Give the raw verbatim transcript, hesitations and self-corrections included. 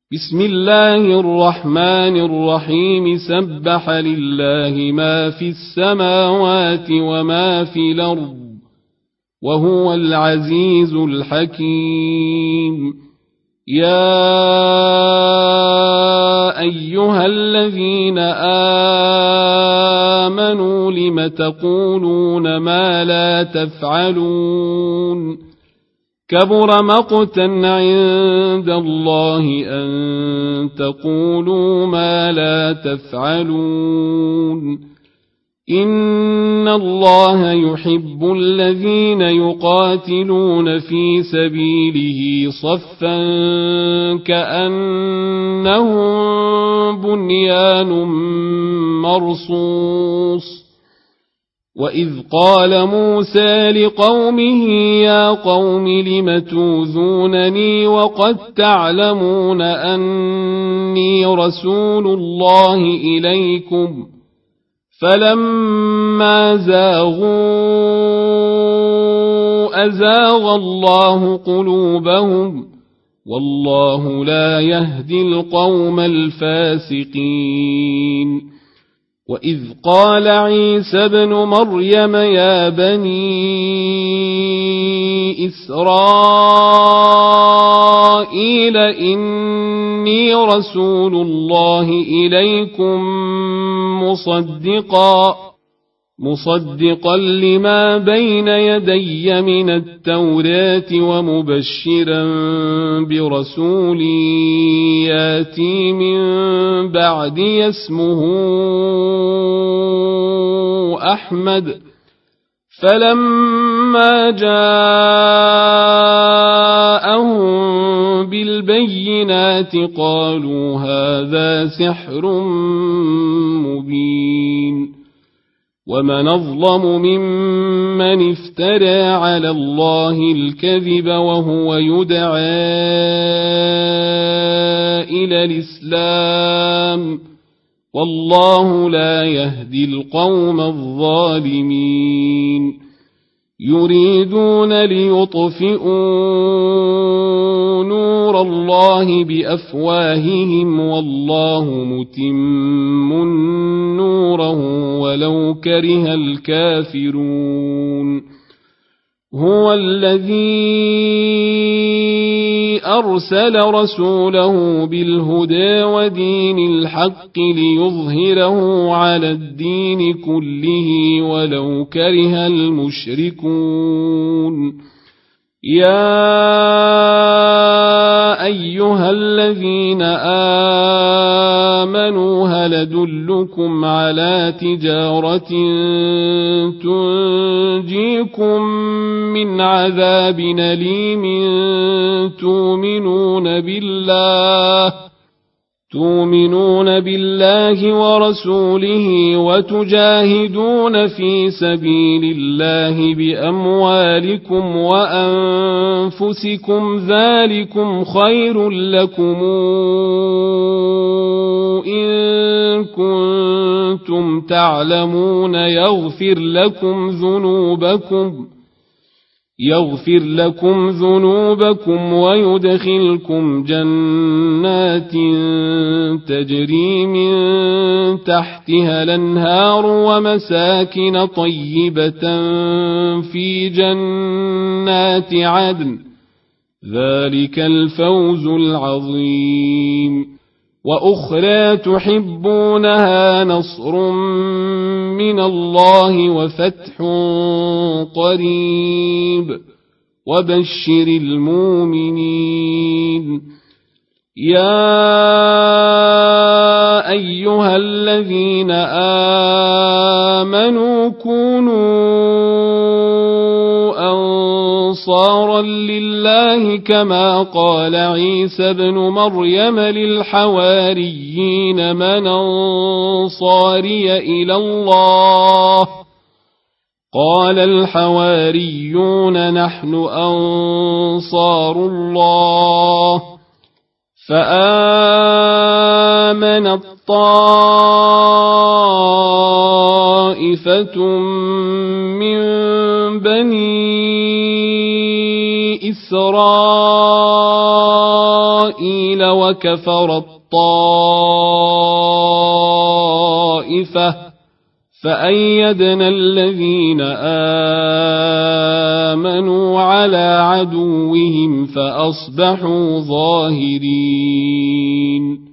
بسم الله الرحمن الرحيم سبح لله ما في السماوات وما في الأرض وهو العزيز الحكيم. يا أيها الذين آمنوا لم تقولون ما لا تفعلون كبر مقتا عند الله أن تقولوا ما لا تفعلون. إن الله يحب الذين يقاتلون في سبيله صفا كأنهم بنيان مرصوص. وإذ قال موسى لقومه يا قوم لم توذونني وقد تعلمون أني رسول الله إليكم فلما زاغوا أزاغ الله قلوبهم والله لا يهدي القوم الفاسقين. وإذ قال عيسى ابن مريم يا بني إسرائيل إني رسول الله إليكم مصدقا مصدقا لما بين يدي من التوراة ومبشرا برسول ياتي من بعدي اسمه أحمد. فلما جاءهم بالبينات قالوا هذا سحر مبين. ومن أظلم ممن افترى على الله الكذب وهو يدعى إلى الإسلام والله لا يهدي القوم الظالمين. يريدون ليطفئوا نور الله بأفواههم والله متم نوره ولو كره الكافرون. هو الذي أرسل رسوله بالهدى ودين الحق ليظهره على الدين كله ولو كره المشركون. يا أيها الذين آمنوا هل أدلكم على تجارة تنجيكم من عذاب أليم تؤمنون بالله تؤمنون بالله ورسوله وتجاهدون في سبيل الله بأموالكم وأنفسكم ذلكم خير لكم إن كنتم تعلمون يغفر لكم ذنوبكم يغفر لكم ذنوبكم ويدخلكم جنات تجري من تحتها الأنهار ومساكن طيبة في جنات عدن ذلك الفوز العظيم. وأخرى تحبونها نصر من الله وفتح قريب وبشر المؤمنين. يا أيها الذين آمنوا كونوا أنصارا لله كما قال عيسى ابن مريم للحواريين من أنصاري إلى الله قال الحواريون نحن أنصار الله. فآمنت طائفة من بني إسرائيل قيل وكفر الطائفة فأيدنا الذين آمنوا على عدوهم فأصبحوا ظاهرين